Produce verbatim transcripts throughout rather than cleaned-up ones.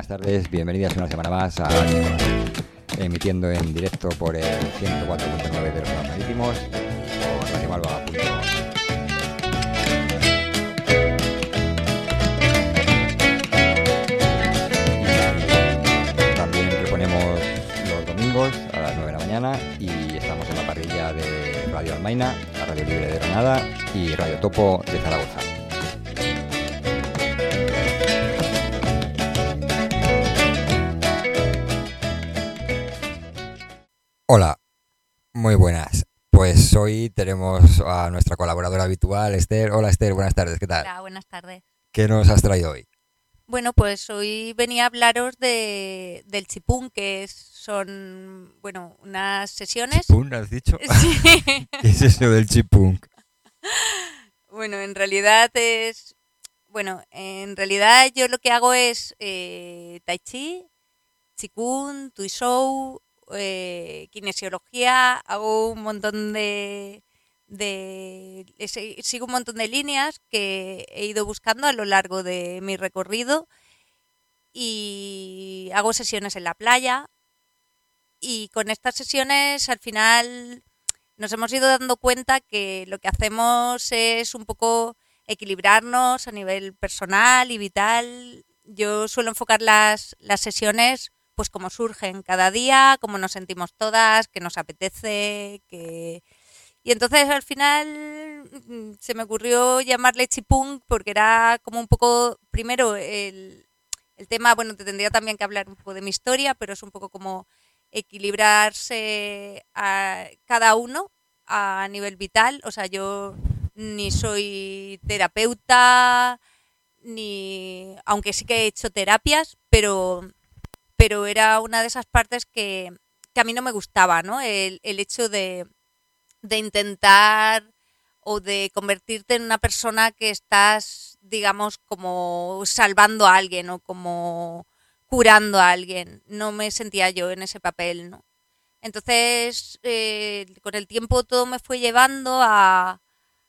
buenas tardes, bienvenidas una semana más a emitiendo en directo por el ciento cuatro punto nueve de los Ríos Marítimos o radio malvaga punto com. También reponemos los domingos a las nueve de la mañana y estamos en la parrilla de Radio Almaina, la Radio Libre de Granada y Radio Topo de Zaragoza. Hola, muy buenas. Pues hoy tenemos a nuestra colaboradora habitual, Esther. Hola Esther, buenas tardes, ¿qué tal? Hola, buenas tardes. ¿Qué nos has traído hoy? Bueno, pues hoy venía a hablaros de, del chipún, que es- son, bueno, unas sesiones. ¿Chipún, has dicho? Sí. ¿Qué es eso del chipún? Bueno, en realidad es, bueno, en realidad yo lo que hago es eh, tai chi, chikun, tuishou, eh, kinesiología, hago un montón de, de se- sigo un montón de líneas que he ido buscando a lo largo de mi recorrido y hago sesiones en la playa y con estas sesiones al final nos hemos ido dando cuenta que lo que hacemos es un poco equilibrarnos a nivel personal y vital. Yo suelo enfocar las, las sesiones pues como surgen cada día, como nos sentimos todas, que nos apetece, que... Y entonces al final mm, se me ocurrió llamarle chipung porque era como un poco, primero el, el tema, bueno, te tendría también que hablar un poco de mi historia, pero es un poco como equilibrarse a cada uno a nivel vital. O sea, yo ni soy terapeuta, ni, aunque sí que he hecho terapias, pero, pero era una de esas partes que, que a mí no me gustaba, ¿no? El, el hecho de, de intentar o de convertirte en una persona que estás, digamos, como salvando a alguien o como curando a alguien. No me sentía yo en ese papel, ¿no? Entonces, eh, con el tiempo todo me fue llevando a,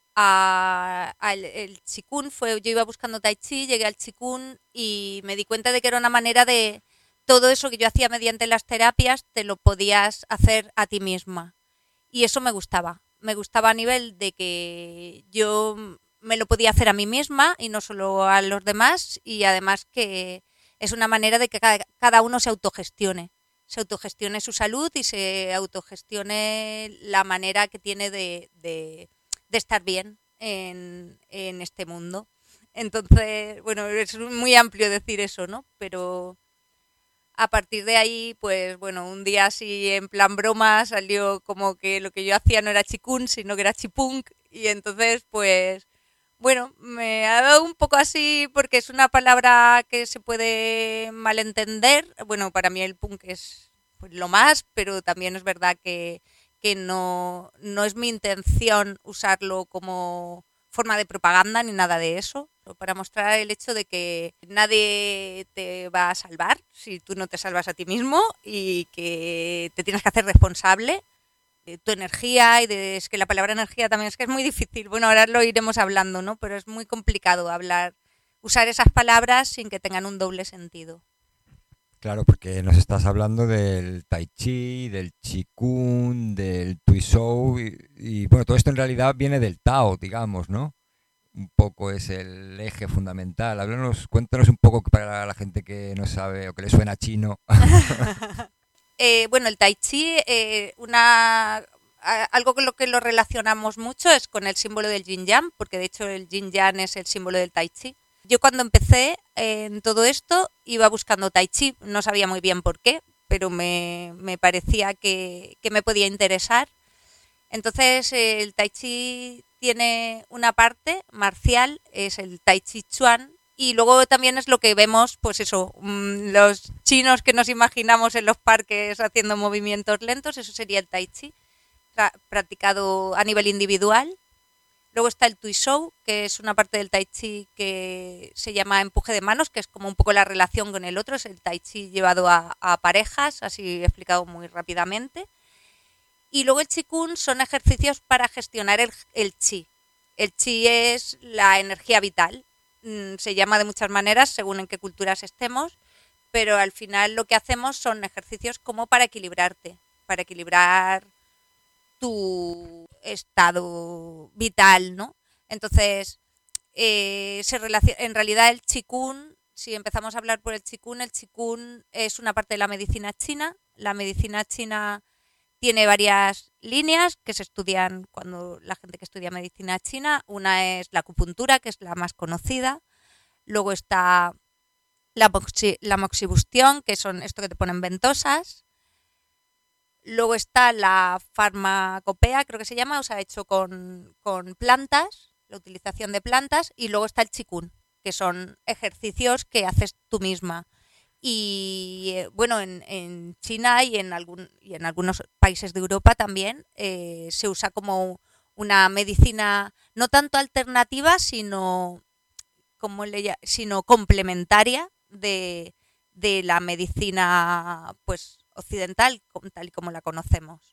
a- al el chikun. Fue, yo iba buscando tai chi, llegué al chikun y me di cuenta de que era una manera de todo eso que yo hacía mediante las terapias, te lo podías hacer a ti misma. Y eso me gustaba. Me gustaba a nivel de que yo me lo podía hacer a mí misma y no solo a los demás. Y además que es una manera de que cada, cada uno se autogestione. Se autogestione su salud y se autogestione la manera que tiene de, de- de estar bien en, en este mundo. Entonces, bueno, es muy amplio decir eso, ¿no? Pero a partir de ahí, pues bueno, un día así en plan broma salió como que lo que yo hacía no era chikun, sino que era chipunk. Y entonces, pues bueno, me ha dado un poco así porque es una palabra que se puede malentender. Bueno, para mí el punk es pues, lo más, pero también es verdad que, que no, no es mi intención usarlo como forma de propaganda ni nada de eso, para mostrar el hecho de que nadie te va a salvar si tú no te salvas a ti mismo y que te tienes que hacer responsable de tu energía y de, es que la palabra energía también es que es muy difícil. Bueno, ahora lo iremos hablando, ¿no? Pero es muy complicado hablar, usar esas palabras sin que tengan un doble sentido. Claro, porque nos estás hablando del tai chi, del chikun, del tuishou y, y bueno, todo esto en realidad viene del Tao, digamos, ¿no? Un poco es el eje fundamental. Háblanos, cuéntanos un poco para la gente que no sabe o que le suena chino. Eh, bueno, el tai chi, eh, una, a- algo con lo que lo relacionamos mucho es con el símbolo del yin yang, porque de hecho el yin yang es el símbolo del tai chi. Yo cuando empecé eh, en todo esto iba buscando tai chi, no sabía muy bien por qué, pero me, me parecía que, que me podía interesar. Entonces eh, el tai chi tiene una parte marcial, es el tai chi chuan, y luego también es lo que vemos, pues eso, mm, los chinos que nos imaginamos en los parques haciendo movimientos lentos, eso sería el tai chi, tra- practicado a nivel individual. Luego está el tuishou, que es una parte del tai chi que se llama empuje de manos, que es como un poco la relación con el otro, es el tai chi llevado a, a parejas, así explicado muy rápidamente. Y luego el Qigong son ejercicios para gestionar el, el chi. El chi es la energía vital. Mm, Se llama de muchas maneras según en qué culturas estemos, pero al final lo que hacemos son ejercicios como para equilibrarte, para equilibrar tu estado vital, ¿no? Entonces, eh, se relaciona, en realidad el Qigong, si empezamos a hablar por el Qigong, el Qigong es una parte de la medicina china. La medicina china tiene varias líneas que se estudian cuando la gente que estudia medicina china. Una es la acupuntura, que es la más conocida. Luego está la, moxi, la moxibustión, que son esto que te ponen ventosas. Luego está la farmacopea, creo que se llama, o sea, hecho con, con plantas, la utilización de plantas. Y luego está el Qigong, que son ejercicios que haces tú misma. Y eh, bueno, en, en China y en, algún, y en algunos países de Europa también eh, se usa como una medicina no tanto alternativa, sino, como le, sino complementaria de, de la medicina pues occidental, tal y como la conocemos.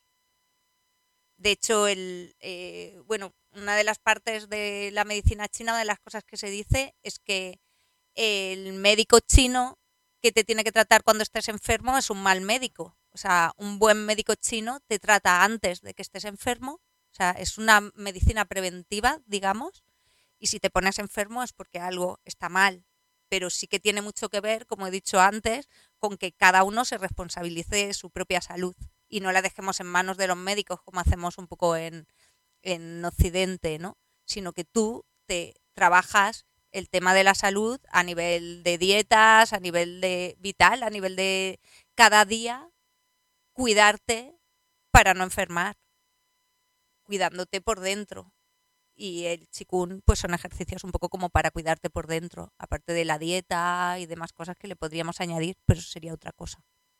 De hecho, el, eh, bueno, una de las partes de la medicina china, una de las cosas que se dice es que el médico chino que te tiene que tratar cuando estés enfermo es un mal médico. O sea, un buen médico chino te trata antes de que estés enfermo. O sea, es una medicina preventiva, digamos. Y si te pones enfermo es porque algo está mal. Pero sí que tiene mucho que ver, como he dicho antes, con que cada uno se responsabilice de su propia salud y no la dejemos en manos de los médicos como hacemos un poco en, en Occidente, ¿no? Sino que tú te trabajas el tema de la salud a nivel de dietas, a nivel de vital, a nivel de cada día cuidarte para no enfermar, cuidándote por dentro. Y el Qigong pues son ejercicios un poco como para cuidarte por dentro, aparte de la dieta y demás cosas que le podríamos añadir, pero eso sería otra cosa.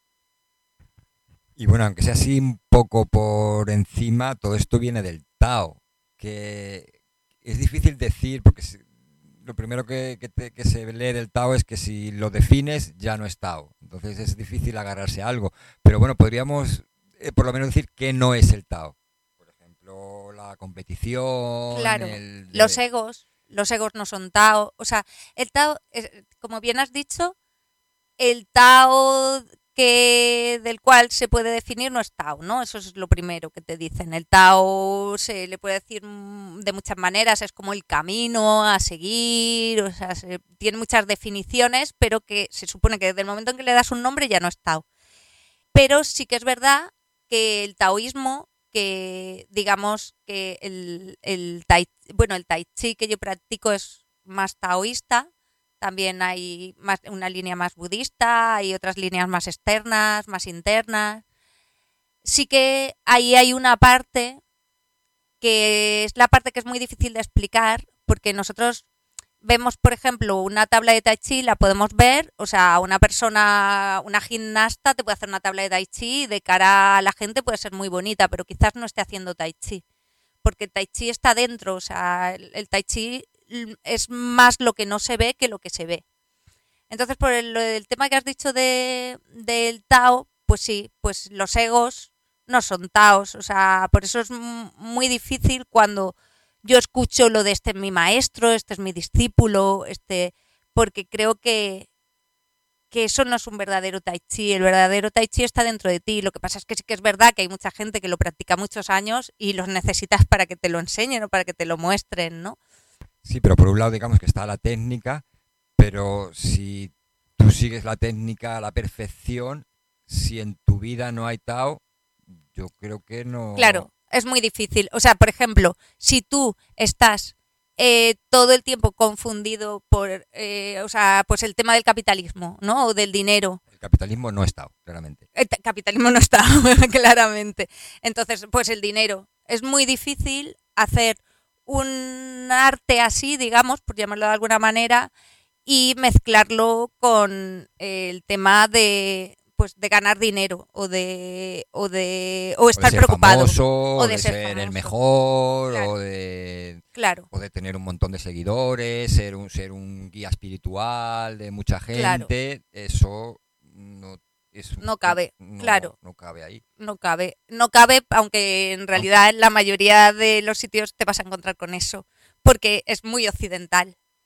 Y bueno, aunque sea así un poco por encima, todo esto viene del Tao, que es difícil decir, porque lo primero que, que, te, que se lee del Tao es que si lo defines ya no es Tao, entonces es difícil agarrarse a algo, pero bueno, podríamos eh, por lo menos decir que no es el Tao. Por ejemplo, la competición, Claro, el... los De... egos, los egos no son Tao, o sea, el Tao, es, como bien has dicho, el Tao que del cual se puede definir no es Tao, ¿no? Eso es lo primero que te dicen. El Tao se le puede decir de muchas maneras, es como el camino a seguir, o sea, se, tiene muchas definiciones, pero que se supone que desde el momento en que le das un nombre ya no es Tao. Pero sí que es verdad que el taoísmo, que digamos que el, el, tai, bueno, el tai chi que yo practico es más taoísta. También hay más, una línea más budista, hay otras líneas más externas, más internas. Sí que ahí hay una parte que es la parte que es muy difícil de explicar, porque nosotros vemos, por ejemplo, una tabla de tai chi, la podemos ver, o sea, una persona, una gimnasta te puede hacer una tabla de tai chi y de cara a la gente puede ser muy bonita, pero quizás no esté haciendo tai chi, porque el tai chi está dentro, o sea, el, el tai chi es más lo que no se ve que lo que se ve. Entonces, por el, el tema que has dicho de, del Tao, pues sí, pues los egos no son Taos, o sea, por eso es muy difícil cuando yo escucho lo de este es mi maestro, este es mi discípulo, este, porque creo que, que eso no es un verdadero tai chi, el verdadero tai chi está dentro de ti, lo que pasa es que sí que es verdad que hay mucha gente que lo practica muchos años y los necesitas para que te lo enseñen o para que te lo muestren, ¿no? Sí, pero por un lado digamos que está la técnica, pero si tú sigues la técnica a la perfección, si en tu vida no hay Tao, yo creo que no... Claro, es muy difícil. O sea, por ejemplo, si tú estás eh, todo el tiempo confundido por, eh, o sea, pues el tema del capitalismo, ¿no? O del dinero. El capitalismo no es Tao, claramente. El capitalismo no está, claramente. Entonces, pues el dinero. Es muy difícil hacer un arte así, digamos, por llamarlo de alguna manera, y mezclarlo con el tema de pues de ganar dinero o de o de o estar o de ser preocupado famoso, o de, de ser, ser famoso. el mejor, claro. o de claro o de tener un montón de seguidores, ser un ser un guía espiritual de mucha gente, claro. eso no es, no cabe, no, claro. No cabe ahí. No cabe, no cabe, aunque en realidad en la mayoría de los sitios te vas a encontrar con eso, porque es muy occidental.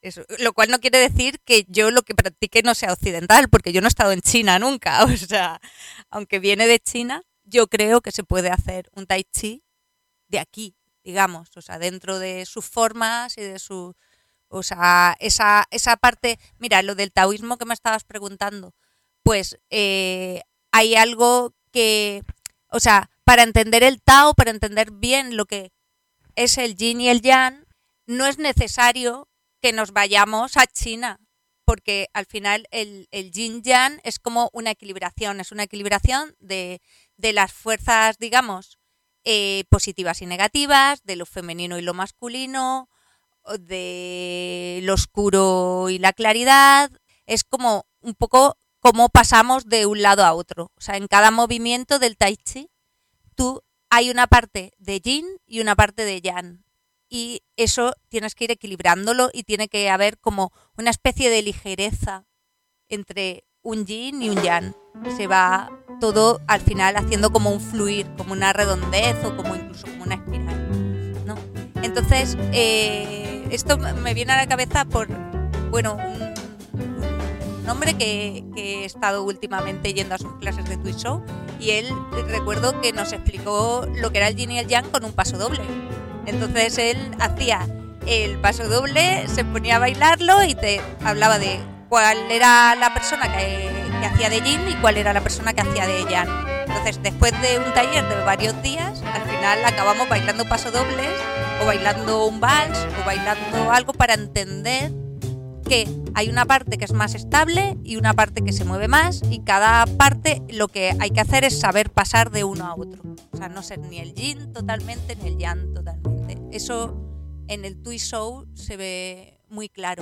Eso, lo cual no quiere decir que yo lo que practique no sea occidental, porque yo no he estado en China nunca. O sea, aunque viene de China, yo creo que se puede hacer un tai chi de aquí, digamos, o sea, dentro de sus formas y de su, o sea, esa, esa parte, mira, lo del taoísmo que me estabas preguntando, pues eh, hay algo que, o sea, para entender el Tao, para entender bien lo que es el yin y el yang, no es necesario que nos vayamos a China, porque al final el, el yin yang es como una equilibración, es una equilibración de, de las fuerzas, digamos, eh, positivas y negativas, de lo femenino y lo masculino, de lo oscuro y la claridad. Es como un poco cómo pasamos de un lado a otro. O sea, en cada movimiento del tai chi, tú hay una parte de yin y una parte de yang. Y eso tienes que ir equilibrándolo y tiene que haber como una especie de ligereza entre un yin y un yang. Se va todo al final haciendo como un fluir, como una redondez o como incluso como una espiral, ¿no? Entonces, eh, esto me viene a la cabeza por, bueno, un, un hombre que, que he estado últimamente yendo a sus clases de Tuisou y él, recuerdo que nos explicó lo que era el yin y el yang con un paso doble. Entonces él hacía el paso doble, se ponía a bailarlo y te hablaba de cuál era la persona que, que hacía de yin y cuál era la persona que hacía de yang. Entonces, después de un taller de varios días, al final acabamos bailando pasodobles o bailando un vals o bailando algo para entender que hay una parte que es más estable y una parte que se mueve más, y cada parte lo que hay que hacer es saber pasar de uno a otro. O sea, no ser ni el yin totalmente ni el yang totalmente. Eso en el Tuisou se ve muy claro.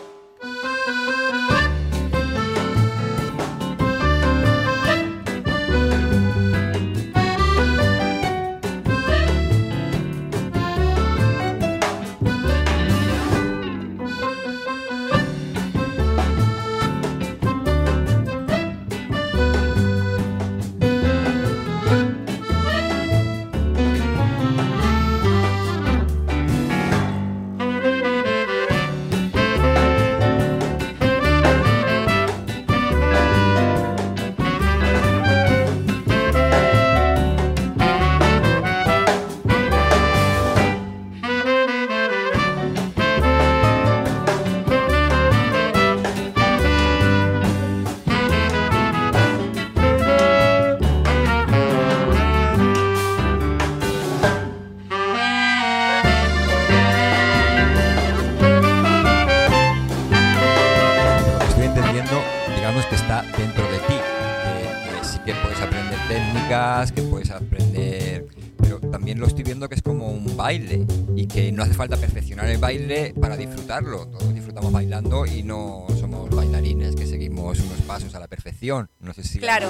Que puedes aprender, pero también lo estoy viendo que es como un baile y que no hace falta perfeccionar el baile para disfrutarlo. Todos disfrutamos bailando y no somos bailarines que seguimos unos pasos a la perfección. No sé si claro.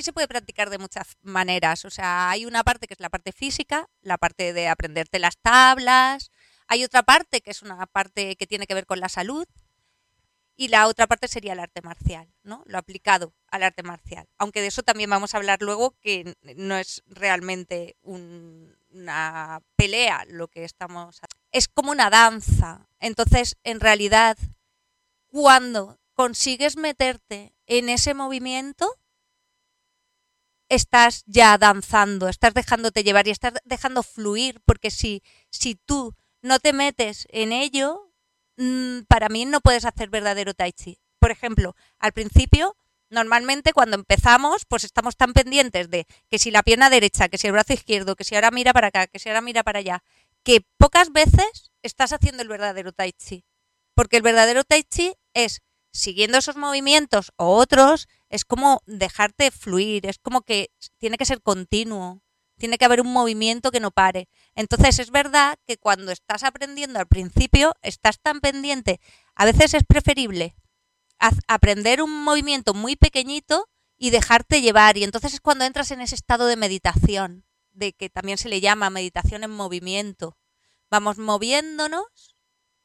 chi se puede practicar de muchas maneras. O sea, hay una parte que es la parte física, la parte de aprenderte las tablas. Hay otra parte que es una parte que tiene que ver con la salud. Y la otra parte sería el arte marcial, ¿no? Lo aplicado al arte marcial. Aunque de eso también vamos a hablar luego, que no es realmente un, una pelea lo que estamos haciendo. Es como una danza. Entonces, en realidad, cuando consigues meterte en ese movimiento, estás ya danzando, estás dejándote llevar y estás dejando fluir, porque si, si tú no te metes en ello, mmm, para mí no puedes hacer verdadero tai chi. Por ejemplo, al principio, normalmente cuando empezamos, pues estamos tan pendientes de que si la pierna derecha, que si el brazo izquierdo, que si ahora mira para acá, que si ahora mira para allá, que pocas veces estás haciendo el verdadero tai chi. Porque el verdadero tai chi es, siguiendo esos movimientos o otros, es como dejarte fluir, es como que tiene que ser continuo, tiene que haber un movimiento que no pare. Entonces es verdad que cuando estás aprendiendo al principio, estás tan pendiente, a veces es preferible aprender un movimiento muy pequeñito y dejarte llevar, y entonces es cuando entras en ese estado de meditación, de que también se le llama meditación en movimiento. Vamos moviéndonos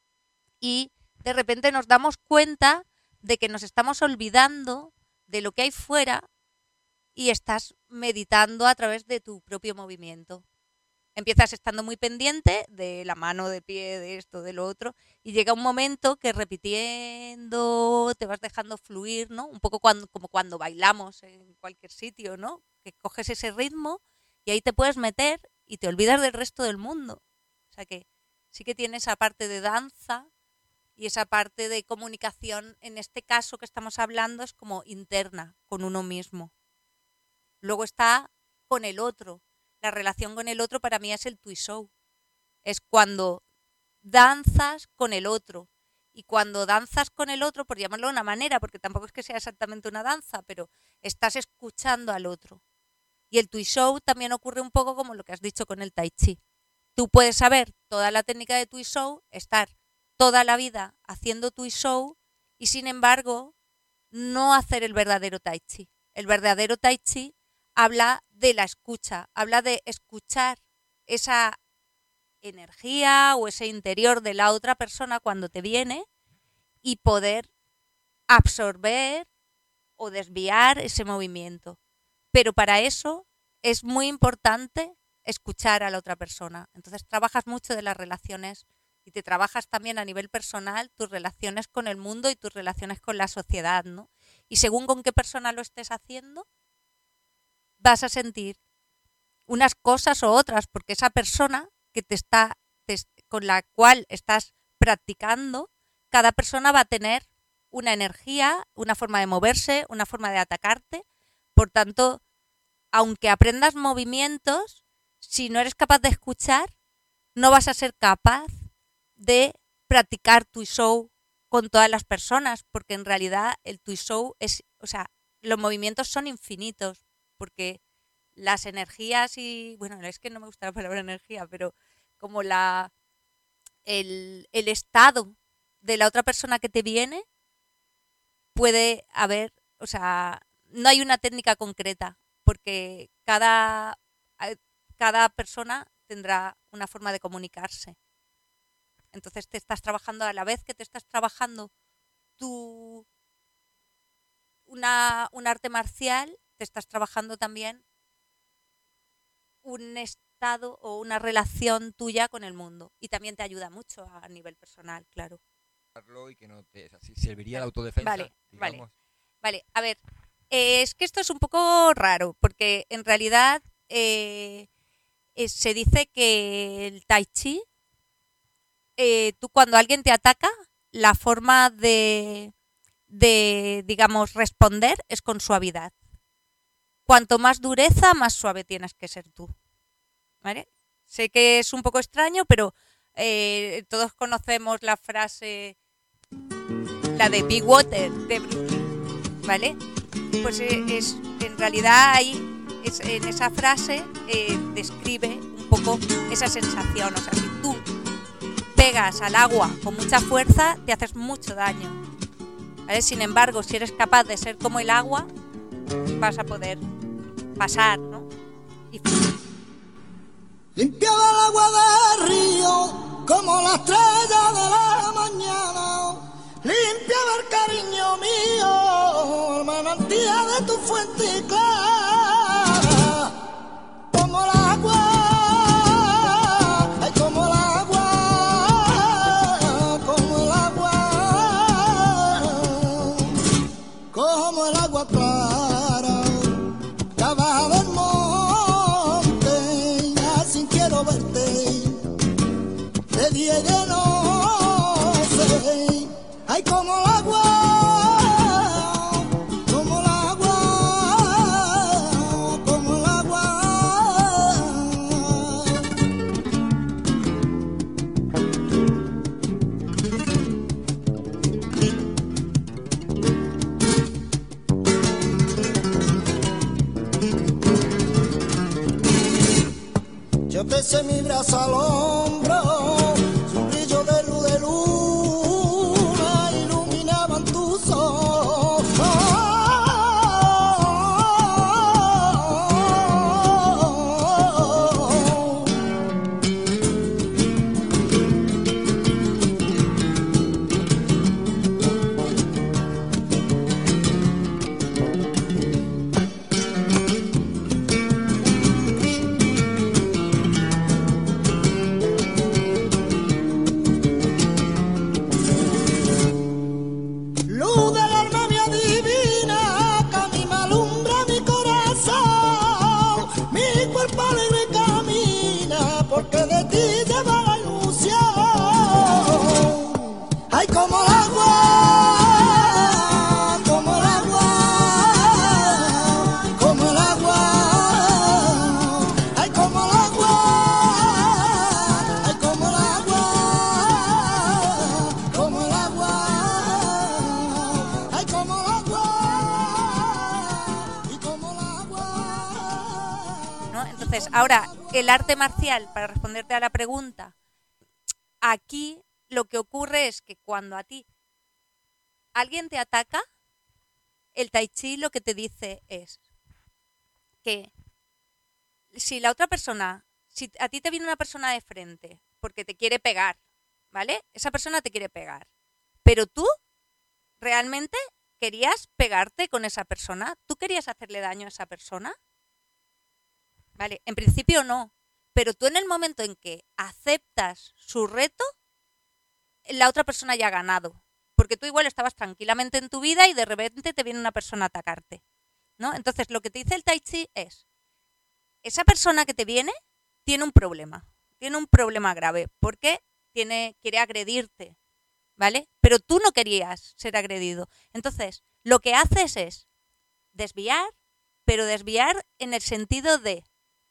y de repente nos damos cuenta de que nos estamos olvidando de lo que hay fuera y estás meditando a través de tu propio movimiento. Empiezas estando muy pendiente de la mano, de pie, de esto, de lo otro, y llega un momento que repitiendo te vas dejando fluir, ¿no? Un poco cuando, como cuando bailamos en cualquier sitio, ¿no? Que coges ese ritmo y ahí te puedes meter y te olvidas del resto del mundo. O sea que sí que tiene esa parte de danza y esa parte de comunicación, en este caso que estamos hablando, es como interna, con uno mismo. Luego está con el otro. La relación con el otro para mí es el tuisou. Es cuando danzas con el otro. Y cuando danzas con el otro, por llamarlo de una manera, porque tampoco es que sea exactamente una danza, pero estás escuchando al otro. Y el tuisou también ocurre un poco como lo que has dicho con el tai chi. Tú puedes saber toda la técnica de tuisou, estar toda la vida haciendo tuisou y sin embargo no hacer el verdadero tai chi. El verdadero tai chi habla de la escucha, habla de escuchar esa energía o ese interior de la otra persona cuando te viene y poder absorber o desviar ese movimiento. Pero para eso es muy importante escuchar a la otra persona. Entonces trabajas mucho de las relaciones y te trabajas también a nivel personal tus relaciones con el mundo y tus relaciones con la sociedad, ¿no? Y según con qué persona lo estés haciendo, vas a sentir unas cosas o otras, porque esa persona que te está, te, con la cual estás practicando, cada persona va a tener una energía, una forma de moverse, una forma de atacarte. Por tanto, aunque aprendas movimientos, si no eres capaz de escuchar, no vas a ser capaz de practicar tuisou con todas las personas, porque en realidad el tuisou es, o sea, los movimientos son infinitos, porque las energías y, bueno, es que no me gusta la palabra energía, pero como la el, el estado de la otra persona que te viene, puede haber, o sea, no hay una técnica concreta, porque cada, cada persona tendrá una forma de comunicarse. Entonces te estás trabajando a la vez que te estás trabajando tu, una, un arte marcial, te estás trabajando también un estado o una relación tuya con el mundo. Y también te ayuda mucho a nivel personal, claro. Y que no te, así serviría de autodefensa. Vale, digamos. vale. Vale, a ver, eh, es que esto es un poco raro, porque en realidad eh, eh, se dice que el tai chi, eh, tú cuando alguien te ataca, la forma de, de, digamos, responder es con suavidad. Cuanto más dureza, más suave tienes que ser tú. ¿Vale? Sé que es un poco extraño, pero eh, todos conocemos la frase, la de Be Water, de Bruce Lee, ¿vale? Pues eh, es, en realidad ahí, es, en esa frase, eh, describe un poco esa sensación. O sea, si tú pegas al agua con mucha fuerza, te haces mucho daño, ¿vale? Sin embargo, si eres capaz de ser como el agua, vas a poder pasar, ¿no? Y... Limpiaba el agua del río como la estrella de la mañana. Limpiaba el cariño mío, el manantial de tu fuente clara. Como el agua, ay, como el agua, como el agua, como el agua clara. Abajo del monte, así quiero verte, de día y de noche, ay, como el agua, como el agua, como el agua. Yo te eché mi brazo al hombro, su brillo de luz de luna iluminaban tus ojos. Luz del alma mía divina, que a mí me alumbra mi corazón. Mi cuerpo alegre camina, porque de ti lleva la ilusión. Ay, como el agua, como el agua, como el agua. Ay, como el agua, ay, como el agua, como el agua. Ay, como el agua, y como el agua. ¿no? Entonces, ahora, el arte marcial, para responderte a la pregunta, aquí lo que ocurre es que cuando a ti alguien te ataca, el tai chi lo que te dice es que si la otra persona, si a ti te viene una persona de frente porque te quiere pegar, ¿vale? Esa persona te quiere pegar, pero tú realmente querías pegarte con esa persona, ¿tú querías hacerle daño a esa persona? Vale, en principio no, pero tú en el momento en que aceptas su reto, la otra persona ya ha ganado, porque tú igual estabas tranquilamente en tu vida y de repente te viene una persona a atacarte, ¿no? Entonces lo que te dice el tai chi es, esa persona que te viene tiene un problema, tiene un problema grave, porque tiene, quiere agredirte, ¿vale? Pero tú no querías ser agredido. Entonces, lo que haces es desviar, pero desviar en el sentido de,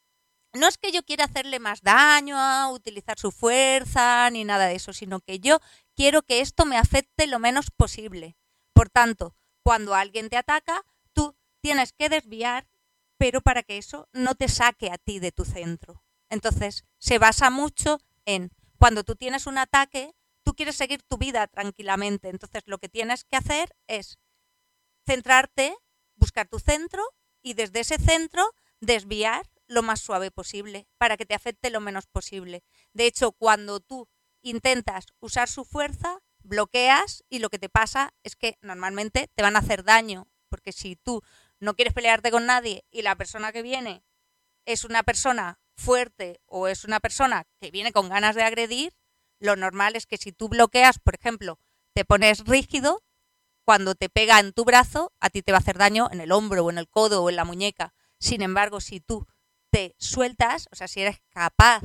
no es que yo quiera hacerle más daño, a utilizar su fuerza, ni nada de eso, sino que yo quiero que esto me afecte lo menos posible. Por tanto, cuando alguien te ataca, tú tienes que desviar, pero para que eso no te saque a ti de tu centro. Entonces, se basa mucho en, cuando tú tienes un ataque, tú quieres seguir tu vida tranquilamente. Entonces, lo que tienes que hacer es centrarte, buscar tu centro y desde ese centro desviar lo más suave posible para que te afecte lo menos posible. De hecho, cuando tú intentas usar su fuerza, bloqueas y lo que te pasa es que normalmente te van a hacer daño, porque si tú no quieres pelearte con nadie y la persona que viene es una persona fuerte o es una persona que viene con ganas de agredir, lo normal es que si tú bloqueas, por ejemplo, te pones rígido, cuando te pega en tu brazo, a ti te va a hacer daño en el hombro o en el codo o en la muñeca. Sin embargo, si tú te sueltas, o sea, si eres capaz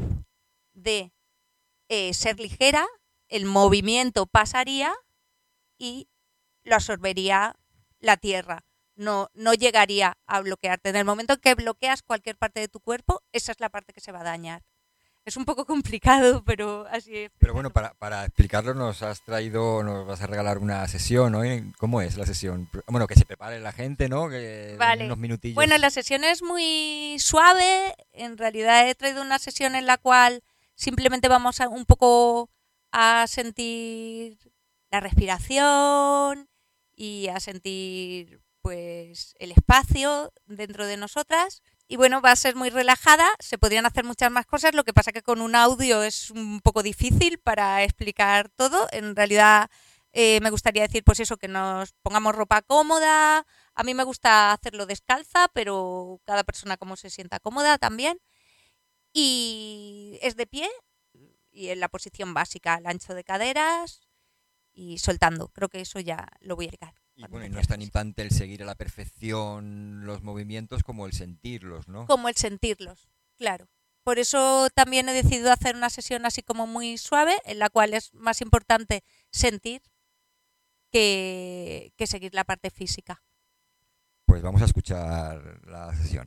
de eh, ser ligera, el movimiento pasaría y lo absorbería la tierra. No, no llegaría a bloquearte. En el momento en que bloqueas cualquier parte de tu cuerpo, esa es la parte que se va a dañar. Es un poco complicado, pero así es. Pero bueno, para, para explicarlo nos has traído, nos vas a regalar una sesión, ¿no? ¿Cómo es la sesión? Bueno, que se prepare la gente, ¿no? Que vale. Unos minutillos. Bueno, la sesión es muy suave. En realidad he traído una sesión en la cual simplemente vamos a un poco a sentir la respiración y a sentir pues el espacio dentro de nosotras. Y bueno, va a ser muy relajada, se podrían hacer muchas más cosas, lo que pasa que con un audio es un poco difícil para explicar todo. En realidad eh, me gustaría decir pues eso, que nos pongamos ropa cómoda. A mí me gusta hacerlo descalza, pero cada persona como se sienta cómoda también. Y es de pie y en la posición básica, al ancho de caderas y soltando. Creo que eso ya lo voy a explicar. Y bueno, y no es tan importante el seguir a la perfección los movimientos como el sentirlos, ¿no? Como el sentirlos, claro. Por eso también he decidido hacer una sesión así como muy suave, en la cual es más importante sentir que, que seguir la parte física. Pues vamos a escuchar la sesión.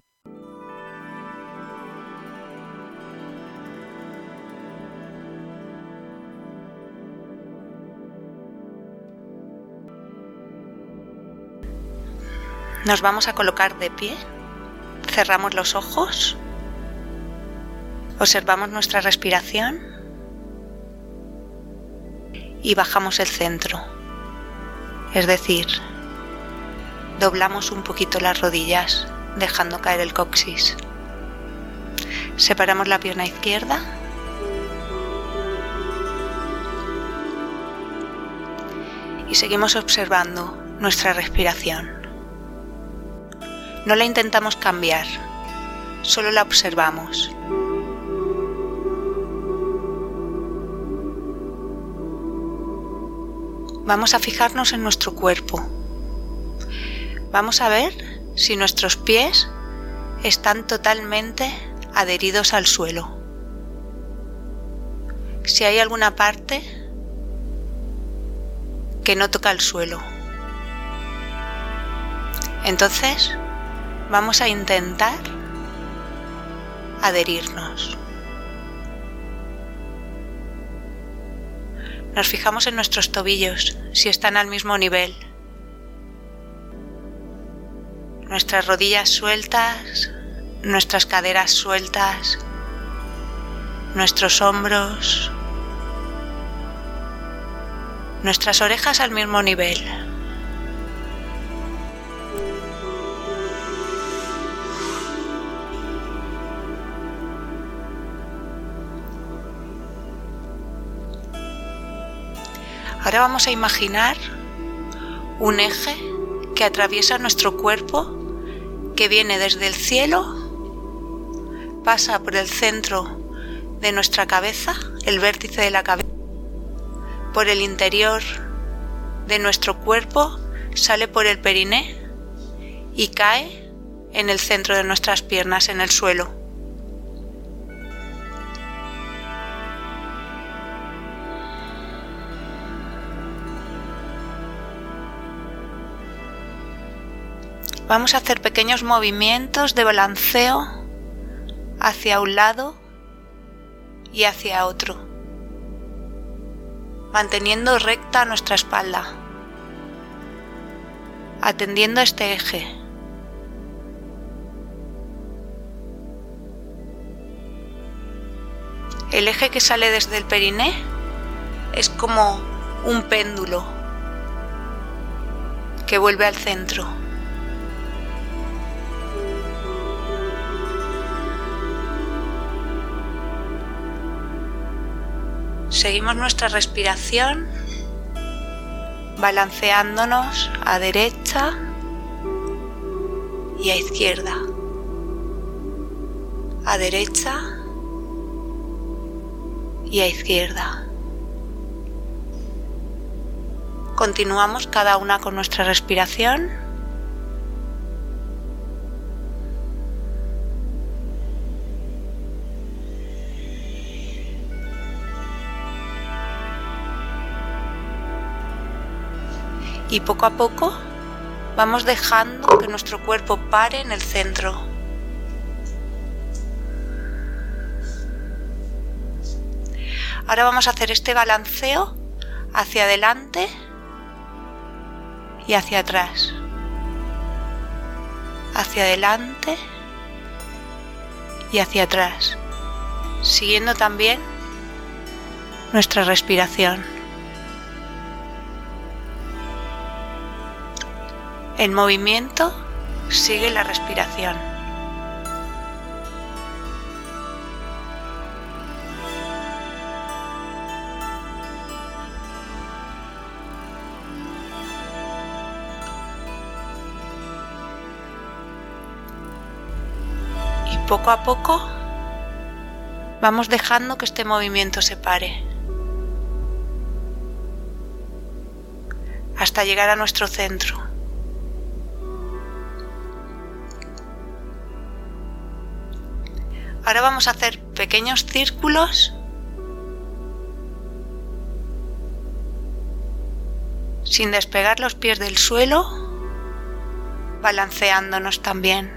Nos vamos a colocar de pie, cerramos los ojos, observamos nuestra respiración y bajamos el centro, es decir, doblamos un poquito las rodillas dejando caer el coxis. Separamos la pierna izquierda y seguimos observando nuestra respiración. No la intentamos cambiar, solo la observamos. Vamos a fijarnos en nuestro cuerpo. Vamos a ver si nuestros pies están totalmente adheridos al suelo. Si hay alguna parte que no toca el suelo. Entonces, vamos a intentar adherirnos. Nos fijamos en nuestros tobillos, si están al mismo nivel. Nuestras rodillas sueltas, nuestras caderas sueltas, nuestros hombros, nuestras orejas al mismo nivel. Ahora vamos a imaginar un eje que atraviesa nuestro cuerpo, que viene desde el cielo, pasa por el centro de nuestra cabeza, el vértice de la cabeza, por el interior de nuestro cuerpo, sale por el periné y cae en el centro de nuestras piernas, en el suelo. Vamos a hacer pequeños movimientos de balanceo hacia un lado y hacia otro, manteniendo recta nuestra espalda, atendiendo a este eje. El eje que sale desde el periné es como un péndulo que vuelve al centro. Seguimos nuestra respiración, balanceándonos a derecha y a izquierda, a derecha y a izquierda. Continuamos cada una con nuestra respiración. Y poco a poco vamos dejando que nuestro cuerpo pare en el centro. Ahora vamos a hacer este balanceo hacia adelante y hacia atrás. Hacia adelante y hacia atrás, siguiendo también nuestra respiración. El movimiento sigue la respiración. Y poco a poco vamos dejando que este movimiento se pare, hasta llegar a nuestro centro. Ahora vamos a hacer pequeños círculos sin despegar los pies del suelo, balanceándonos también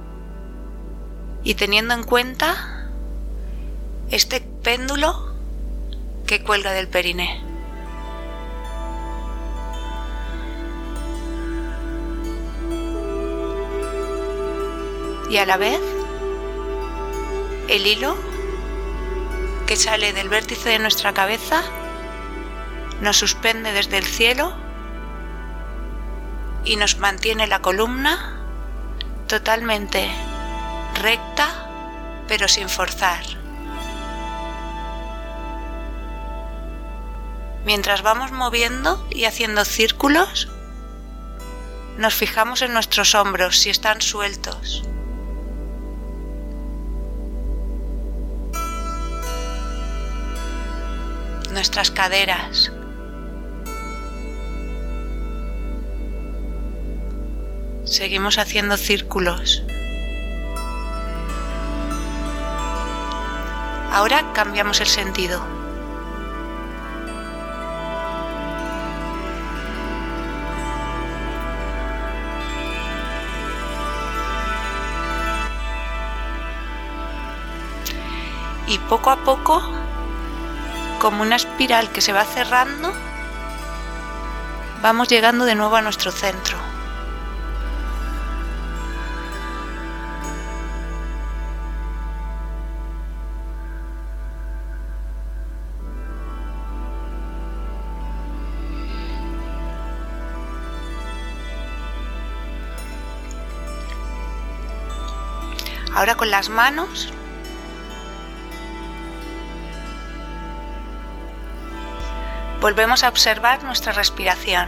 y teniendo en cuenta este péndulo que cuelga del periné. Y a la vez, el hilo que sale del vértice de nuestra cabeza nos suspende desde el cielo y nos mantiene la columna totalmente recta, pero sin forzar. Mientras vamos moviendo y haciendo círculos, nos fijamos en nuestros hombros si están sueltos. Nuestras caderas. Seguimos haciendo círculos. Ahora cambiamos el sentido. Y poco a poco, como una espiral que se va cerrando, vamos llegando de nuevo a nuestro centro. Ahora con las manos volvemos a observar nuestra respiración.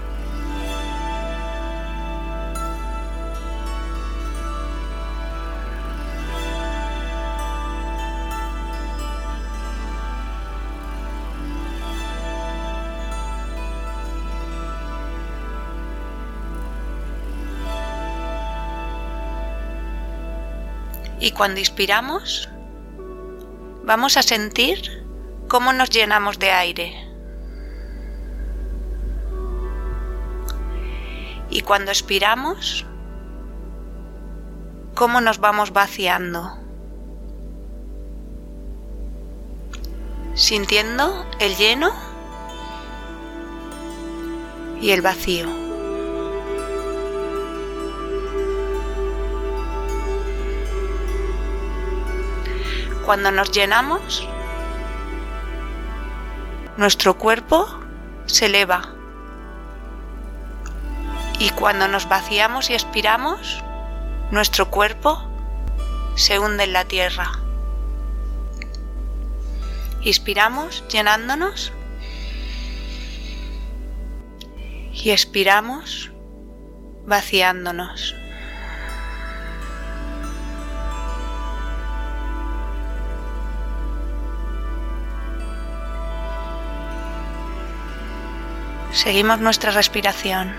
Y cuando inspiramos, vamos a sentir cómo nos llenamos de aire. Y cuando expiramos, cómo nos vamos vaciando, sintiendo el lleno y el vacío. Cuando nos llenamos, nuestro cuerpo se eleva. Y cuando nos vaciamos y expiramos, nuestro cuerpo se hunde en la tierra. Inspiramos llenándonos y expiramos vaciándonos. Seguimos nuestra respiración.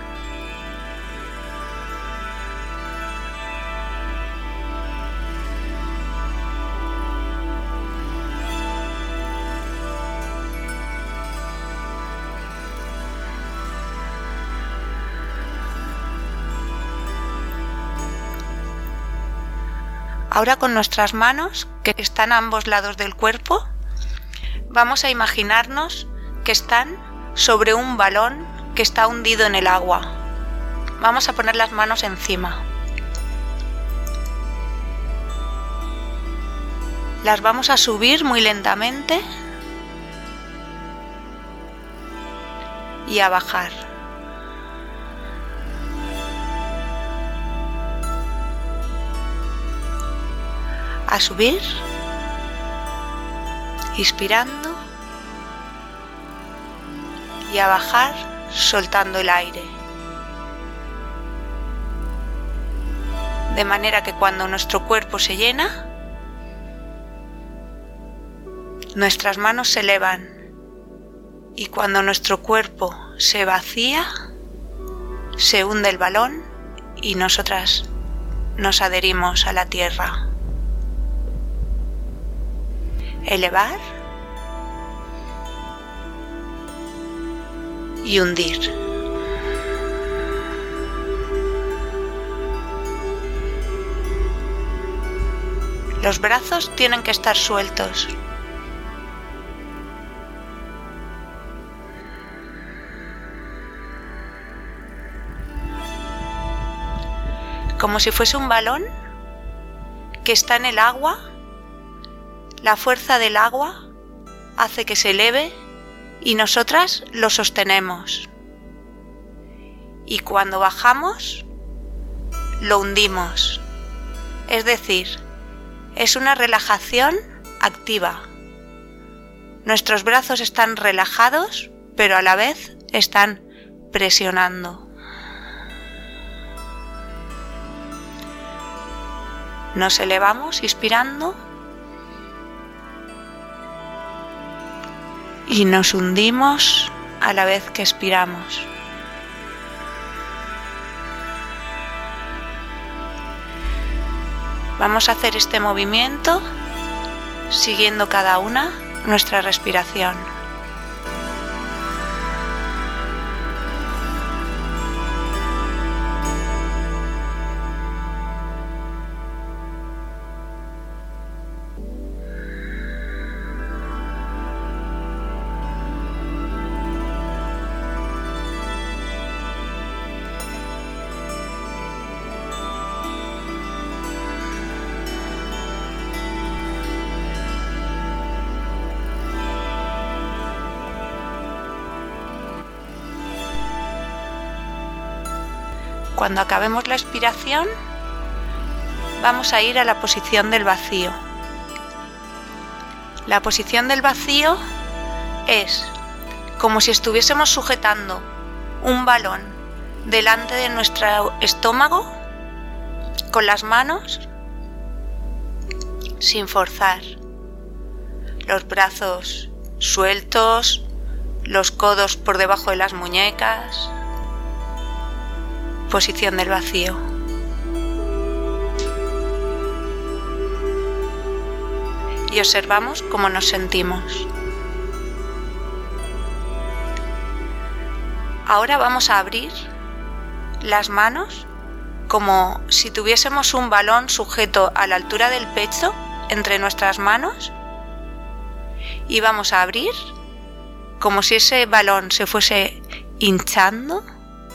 Ahora con nuestras manos, que están a ambos lados del cuerpo, vamos a imaginarnos que están sobre un balón que está hundido en el agua. Vamos a poner las manos encima. Las vamos a subir muy lentamente y a bajar. a subir, inspirando, y a bajar soltando el aire. De manera que cuando nuestro cuerpo se llena, nuestras manos se elevan, y cuando nuestro cuerpo se vacía, se hunde el balón y nosotras nos adherimos a la tierra. Elevar y hundir. Los brazos tienen que estar sueltos. Como si fuese un balón que está en el agua, la fuerza del agua hace que se eleve y nosotras lo sostenemos. Y cuando bajamos, lo hundimos. Es decir, es una relajación activa. Nuestros brazos están relajados, pero a la vez están presionando. Nos elevamos inspirando y nos hundimos a la vez que expiramos. Vamos a hacer este movimiento siguiendo cada una nuestra respiración. Cuando acabemos la expiración, vamos a ir a la posición del vacío. La posición del vacío es como si estuviésemos sujetando un balón delante de nuestro estómago con las manos sin forzar. Los brazos sueltos, los codos por debajo de las muñecas. Posición del vacío. Y observamos cómo nos sentimos. Ahora vamos a abrir las manos como si tuviésemos un balón sujeto a la altura del pecho entre nuestras manos y vamos a abrir como si ese balón se fuese hinchando.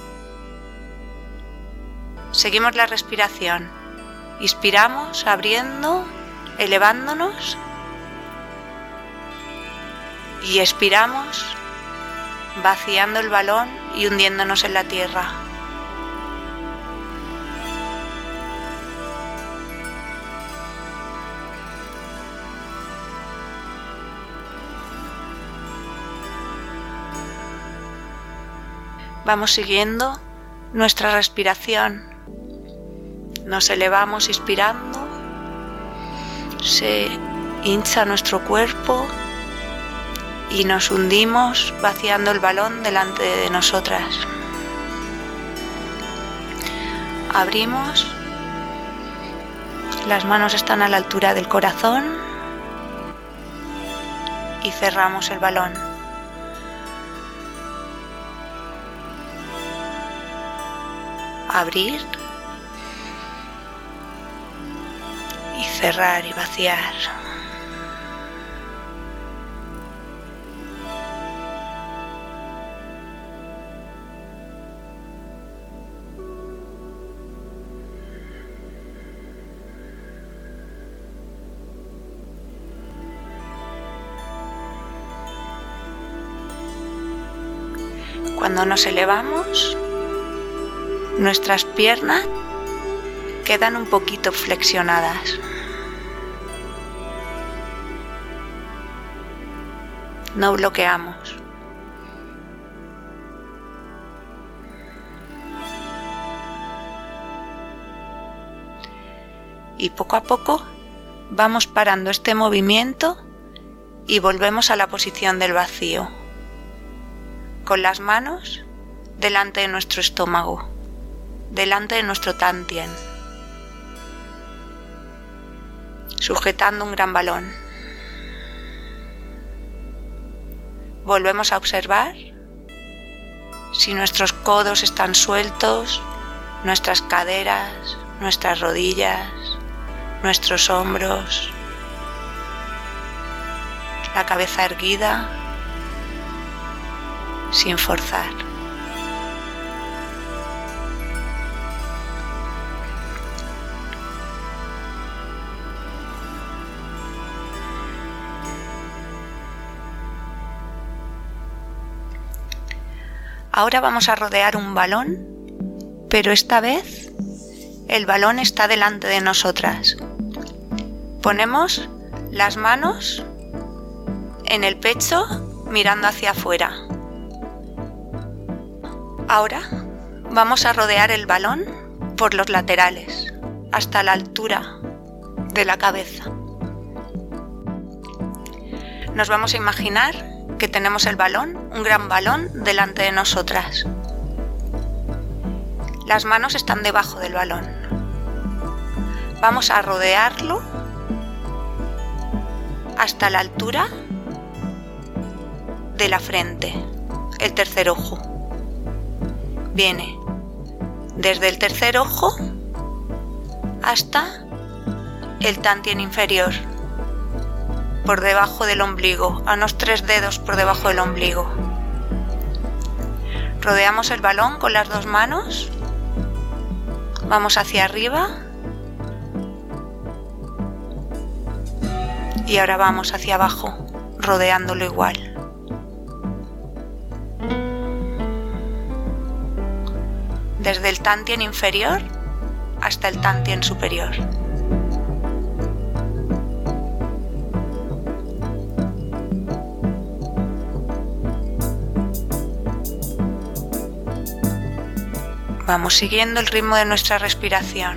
Seguimos la respiración. Inspiramos, abriendo, elevándonos. Y expiramos, vaciando el balón y hundiéndonos en la tierra. Vamos siguiendo nuestra respiración. Nos elevamos inspirando, se hincha nuestro cuerpo y nos hundimos vaciando el balón delante de nosotras. Abrimos, las manos están a la altura del corazón y cerramos el balón. Abrir y cerrar y vaciar. Cuando nos elevamos, nuestras piernas quedan un poquito flexionadas. No bloqueamos. Y poco a poco vamos parando este movimiento y volvemos a la posición del vacío, con las manos delante de nuestro estómago, delante de nuestro tantien, sujetando un gran balón. Volvemos a observar si nuestros codos están sueltos, nuestras caderas, nuestras rodillas, nuestros hombros, la cabeza erguida, sin forzar. Ahora vamos a rodear un balón, pero esta vez el balón está delante de nosotras. Ponemos las manos en el pecho mirando hacia afuera. Ahora vamos a rodear el balón por los laterales hasta la altura de la cabeza. Nos vamos a imaginar que tenemos el balón, un gran balón, delante de nosotras. Las manos están debajo del balón. Vamos a rodearlo hasta la altura de la frente, el tercer ojo. Viene desde el tercer ojo hasta el tantien inferior, por debajo del ombligo, a unos tres dedos por debajo del ombligo. Rodeamos el balón con las dos manos, vamos hacia arriba y ahora vamos hacia abajo, rodeándolo igual. Desde el tantien inferior hasta el tantien superior. Vamos siguiendo el ritmo de nuestra respiración.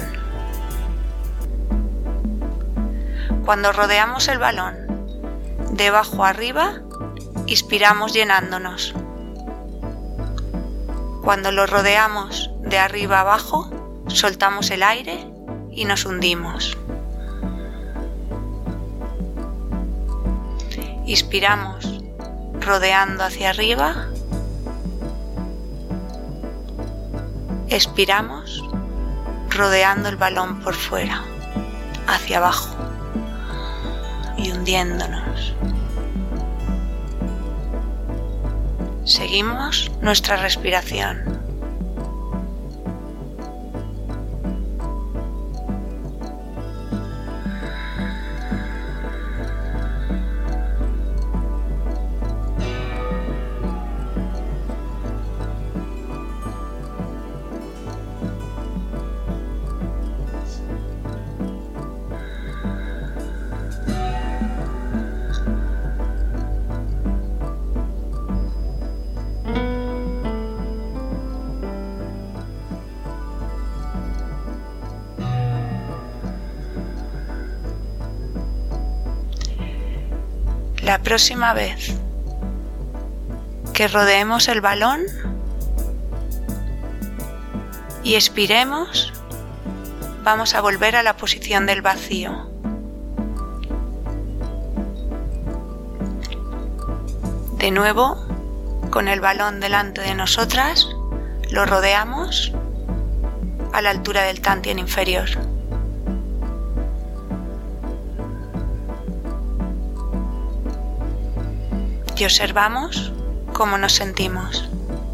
Cuando rodeamos el balón de abajo a arriba, inspiramos llenándonos. Cuando lo rodeamos de arriba a abajo, soltamos el aire y nos hundimos. Inspiramos rodeando hacia arriba. Expiramos rodeando el balón por fuera, hacia abajo y hundiéndonos. Seguimos nuestra respiración. La próxima vez que rodeemos el balón y expiremos, vamos a volver a la posición del vacío. De nuevo, con el balón delante de nosotras, lo rodeamos a la altura del tantien inferior. Y observamos cómo nos sentimos.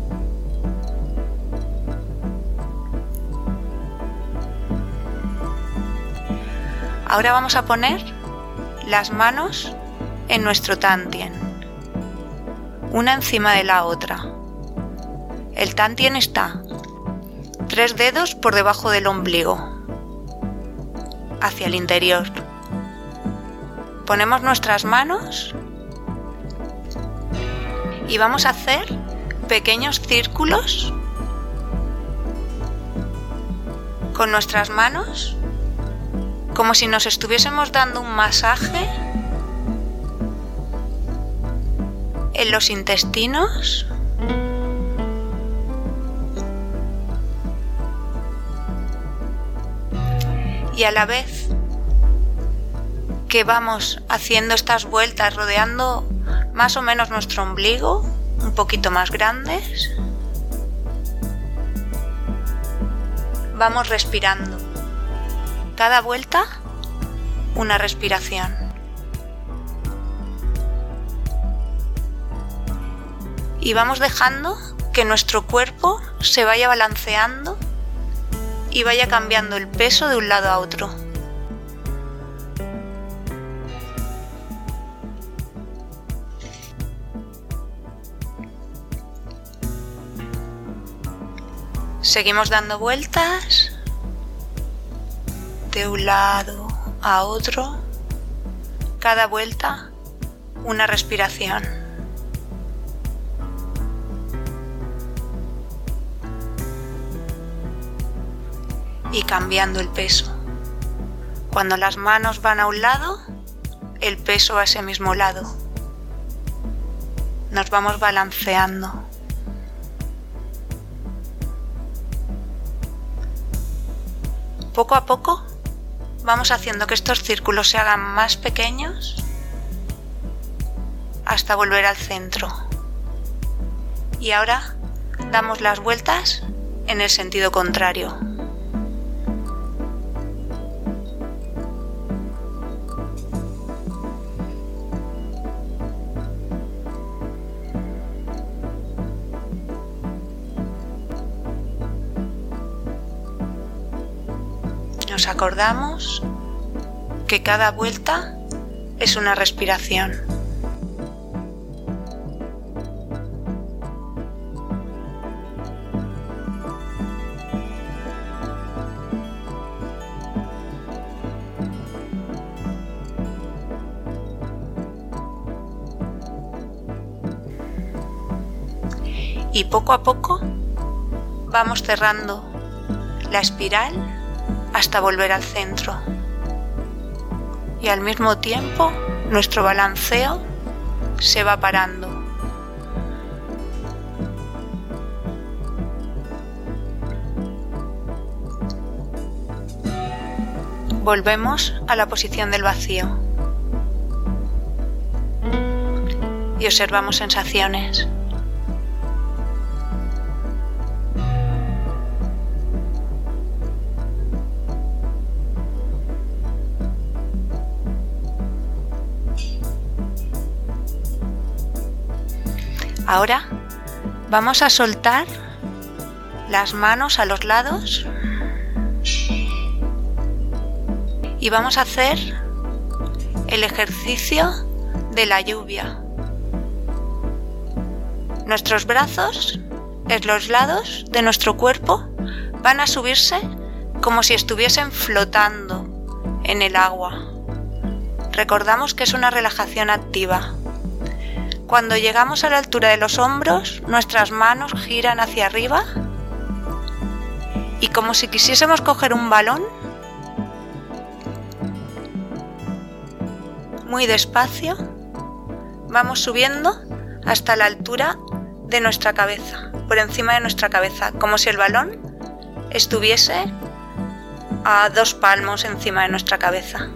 Ahora vamos a poner las manos en nuestro tantien, una encima de la otra. El tantien está tres dedos por debajo del ombligo, hacia el interior. Ponemos nuestras manos y vamos a hacer pequeños círculos con nuestras manos, como si nos estuviésemos dando un masaje en los intestinos. Y a la vez que vamos haciendo estas vueltas rodeando más o menos nuestro ombligo, un poquito más grandes, vamos respirando. Cada vuelta, una respiración. Y vamos dejando que nuestro cuerpo se vaya balanceando y vaya cambiando el peso de un lado a otro. Seguimos dando vueltas de un lado a otro. Cada vuelta, una respiración. Y cambiando el peso. Cuando las manos van a un lado, el peso a ese mismo lado. Nos vamos balanceando. Poco a poco vamos haciendo que estos círculos se hagan más pequeños hasta volver al centro. Y ahora damos las vueltas en el sentido contrario. Nos acordamos que cada vuelta es una respiración. Y poco a poco vamos cerrando la espiral hasta volver al centro. Y al mismo tiempo nuestro balanceo se va parando. Volvemos a la posición del vacío y observamos sensaciones. Ahora vamos a soltar las manos a los lados y vamos a hacer el ejercicio de la lluvia. Nuestros brazos en los lados de nuestro cuerpo van a subirse como si estuviesen flotando en el agua. Recordamos que es una relajación activa. Cuando llegamos a la altura de los hombros, nuestras manos giran hacia arriba y como si quisiésemos coger un balón, muy despacio, vamos subiendo hasta la altura de nuestra cabeza, por encima de nuestra cabeza, como si el balón estuviese a dos palmos encima de nuestra cabeza.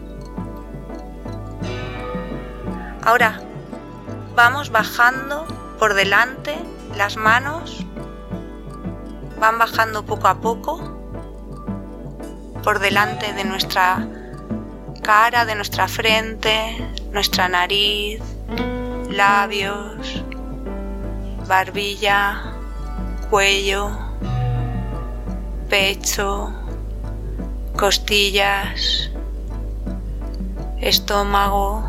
Ahora, vamos bajando por delante, las manos van bajando poco a poco por delante de nuestra cara, de nuestra frente, nuestra nariz, labios, barbilla, cuello, pecho, costillas, estómago.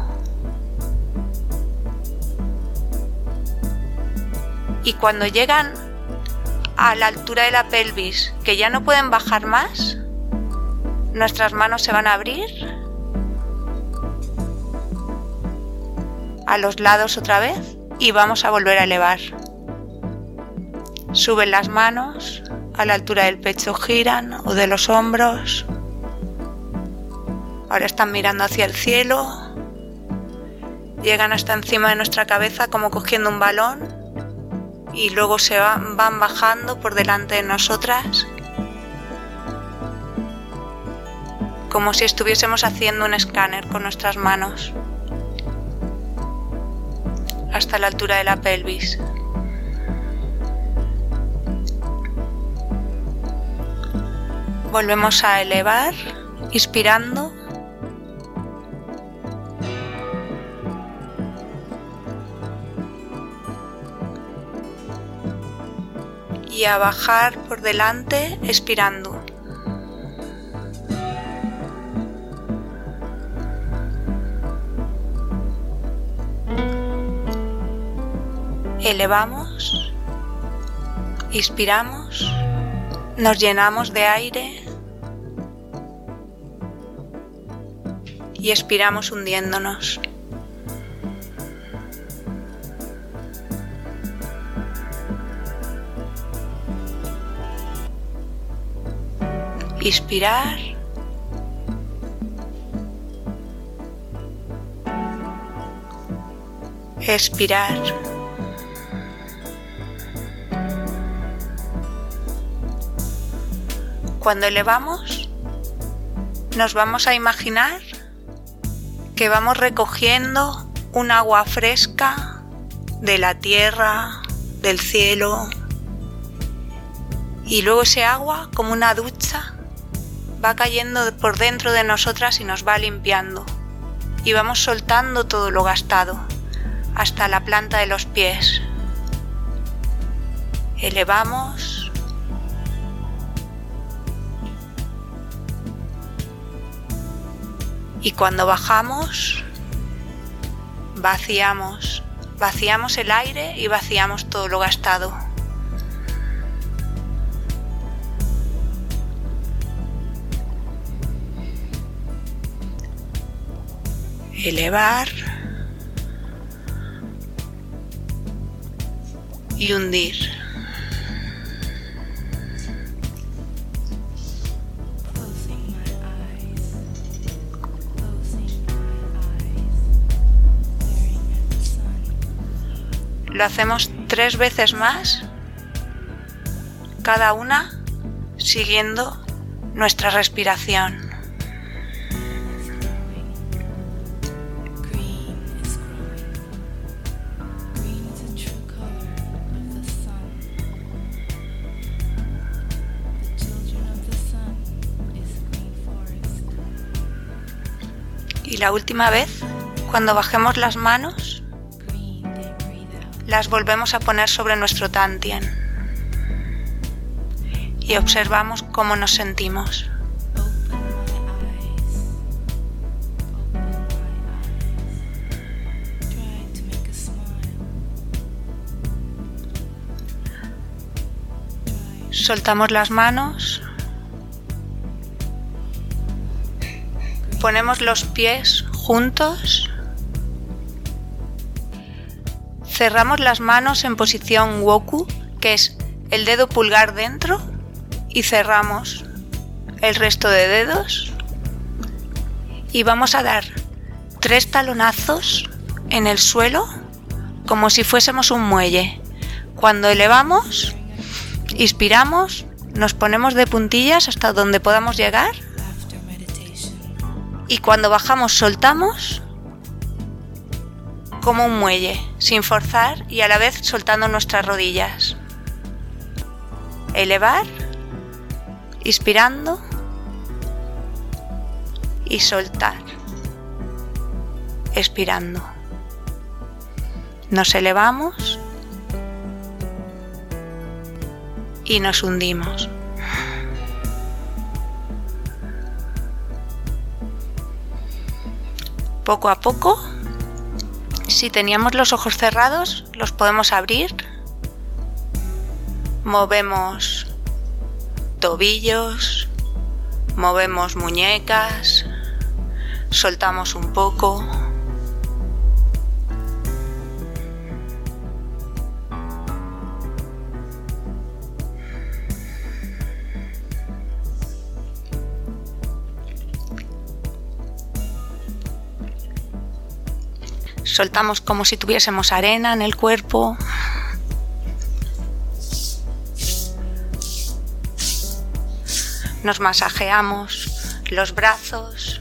Y cuando llegan a la altura de la pelvis, que ya no pueden bajar más, nuestras manos se van a abrir a los lados otra vez y vamos a volver a elevar. Suben las manos, a la altura del pecho giran o de los hombros. Ahora están mirando hacia el cielo. Llegan hasta encima de nuestra cabeza como cogiendo un balón y luego se van, van bajando por delante de nosotras, como si estuviésemos haciendo un escáner con nuestras manos, hasta la altura de la pelvis. Volvemos a elevar, inspirando. Y a bajar por delante, expirando. Elevamos, inspiramos, nos llenamos de aire y expiramos hundiéndonos. Inspirar. Expirar. Cuando elevamos, nos vamos a imaginar que vamos recogiendo un agua fresca de la tierra, del cielo, y luego ese agua, como una ducha, va cayendo por dentro de nosotras y nos va limpiando. Y vamos soltando todo lo gastado, hasta la planta de los pies. Elevamos. Y cuando bajamos, vaciamos. Vaciamos el aire y vaciamos todo lo gastado. Elevar y hundir. Lo hacemos tres veces más, cada una siguiendo nuestra respiración. Y la última vez, cuando bajemos las manos, las volvemos a poner sobre nuestro tantien y observamos cómo nos sentimos. Soltamos las manos. Ponemos los pies juntos. Cerramos las manos en posición woku, que es el dedo pulgar dentro, y cerramos el resto de dedos. Y vamos a dar tres talonazos en el suelo, como si fuésemos un muelle. Cuando elevamos, inspiramos, nos ponemos de puntillas hasta donde podamos llegar. Y cuando bajamos, soltamos como un muelle, sin forzar y a la vez soltando nuestras rodillas. Elevar, inspirando y soltar, expirando. Nos elevamos y nos hundimos. Poco a poco, si teníamos los ojos cerrados, los podemos abrir. Movemos tobillos, movemos muñecas, soltamos un poco. Soltamos como si tuviésemos arena en el cuerpo. Nos masajeamos los brazos,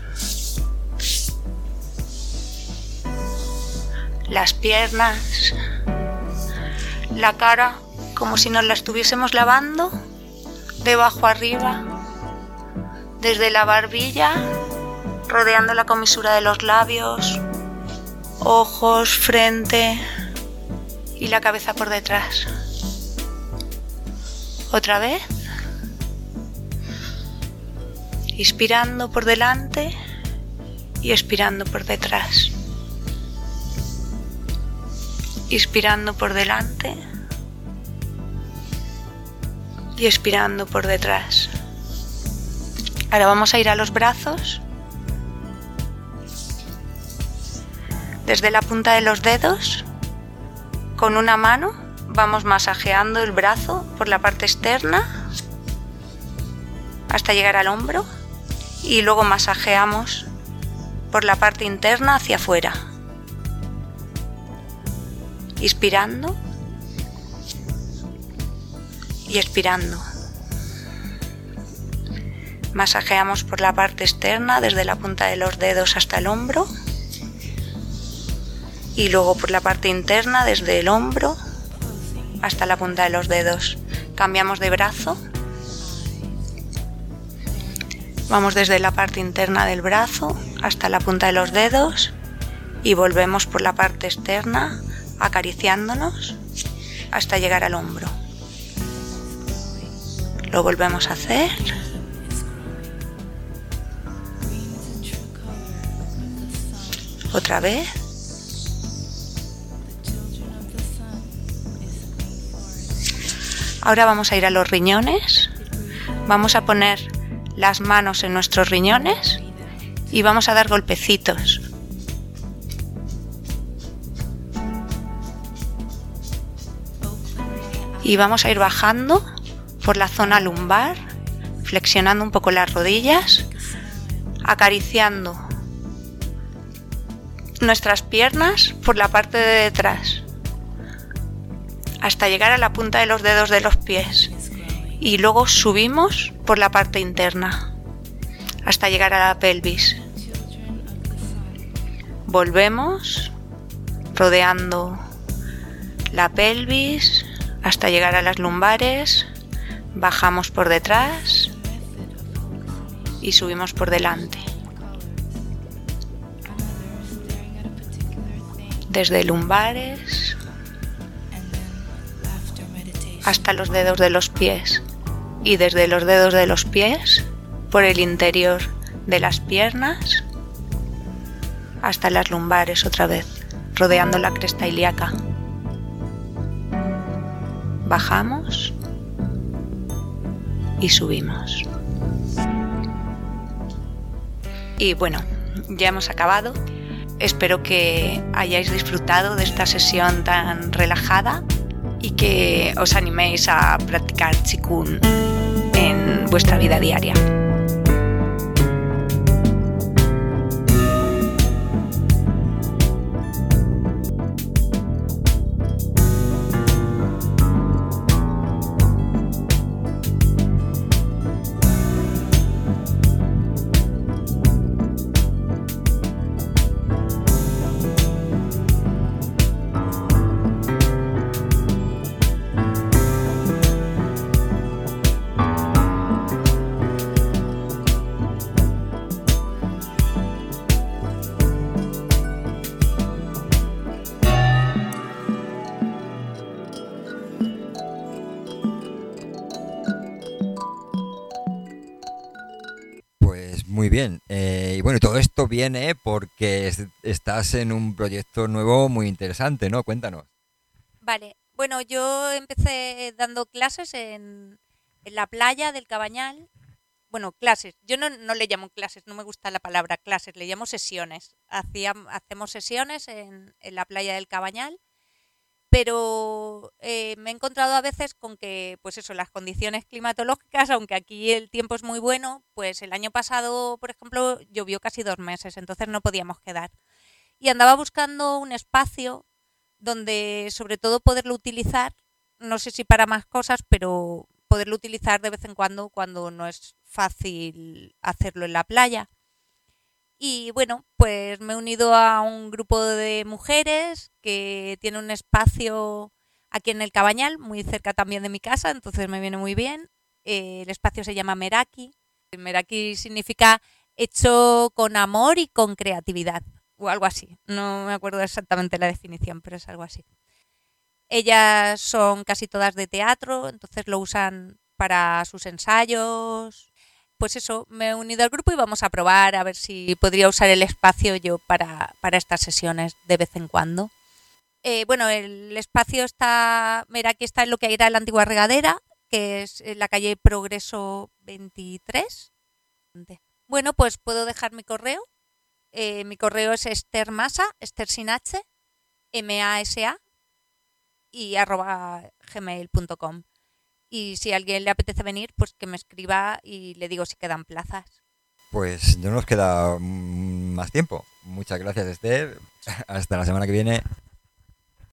las piernas, la cara, como si nos la estuviésemos lavando de abajo arriba, desde la barbilla, rodeando la comisura de los labios, ojos, frente y la cabeza por detrás. Otra vez. Inspirando por delante y expirando por detrás. Inspirando por delante y expirando por detrás. Ahora vamos a ir a los brazos. Desde la punta de los dedos, con una mano, vamos masajeando el brazo por la parte externa hasta llegar al hombro y luego masajeamos por la parte interna hacia afuera. Inspirando y expirando. Masajeamos por la parte externa desde la punta de los dedos hasta el hombro y luego por la parte interna desde el hombro hasta la punta de los dedos. Cambiamos de brazo. Vamos desde la parte interna del brazo hasta la punta de los dedos y volvemos por la parte externa acariciándonos hasta llegar al hombro. Lo volvemos a hacer. Otra vez. Ahora vamos a ir a los riñones. Vamos a poner las manos en nuestros riñones y vamos a dar golpecitos. Y vamos a ir bajando por la zona lumbar, flexionando un poco las rodillas, acariciando nuestras piernas por la parte de detrás, hasta llegar a la punta de los dedos de los pies. Y luego subimos por la parte interna, hasta llegar a la pelvis. Volvemos, rodeando la pelvis, hasta llegar a las lumbares, bajamos por detrás y subimos por delante. Desde lumbares hasta los dedos de los pies y desde los dedos de los pies por el interior de las piernas hasta las lumbares otra vez, rodeando la cresta ilíaca. Bajamos y subimos. Y bueno, ya hemos acabado. Espero que hayáis disfrutado de esta sesión tan relajada y que os animéis a practicar Qigong en vuestra vida diaria. Muy bien, eh, y bueno, todo esto viene porque es- estás en un proyecto nuevo muy interesante, ¿no? Cuéntanos. Vale, bueno, yo empecé dando clases en, en la playa del Cabañal. Bueno, clases, yo no, no le llamo clases, no me gusta la palabra clases, le llamo sesiones. Hacíam- hacemos sesiones en, en la playa del Cabañal, pero eh, me he encontrado a veces con que, pues eso, las condiciones climatológicas, aunque aquí el tiempo es muy bueno, pues el año pasado, por ejemplo, llovió casi dos meses, entonces no podíamos quedar. y andaba buscando un espacio donde sobre todo poderlo utilizar, no sé si para más cosas, pero poderlo utilizar de vez en cuando cuando no es fácil hacerlo en la playa. Y bueno, pues me he unido a un grupo de mujeres que tiene un espacio aquí en el Cabañal, muy cerca también de mi casa, entonces me viene muy bien. Eh, el espacio se llama Meraki. Meraki significa hecho con amor y con creatividad, o algo así. No me acuerdo exactamente la definición, pero es algo así. Ellas son casi todas de teatro, entonces lo usan para sus ensayos. Pues eso, me he unido al grupo y vamos a probar a ver si podría usar el espacio yo para, para estas sesiones de vez en cuando. Eh, bueno, el espacio está, Meraki está en lo que era la antigua regadera, que es en la calle Progreso veintitrés. Bueno, pues puedo dejar mi correo. Eh, mi correo es estermasa, ester sin h, m a s a, y arroba gmail punto com. Y si a alguien le apetece venir, pues que me escriba y le digo si quedan plazas. Pues no nos queda mm, más tiempo. Muchas gracias, Esther. Hasta la semana que viene.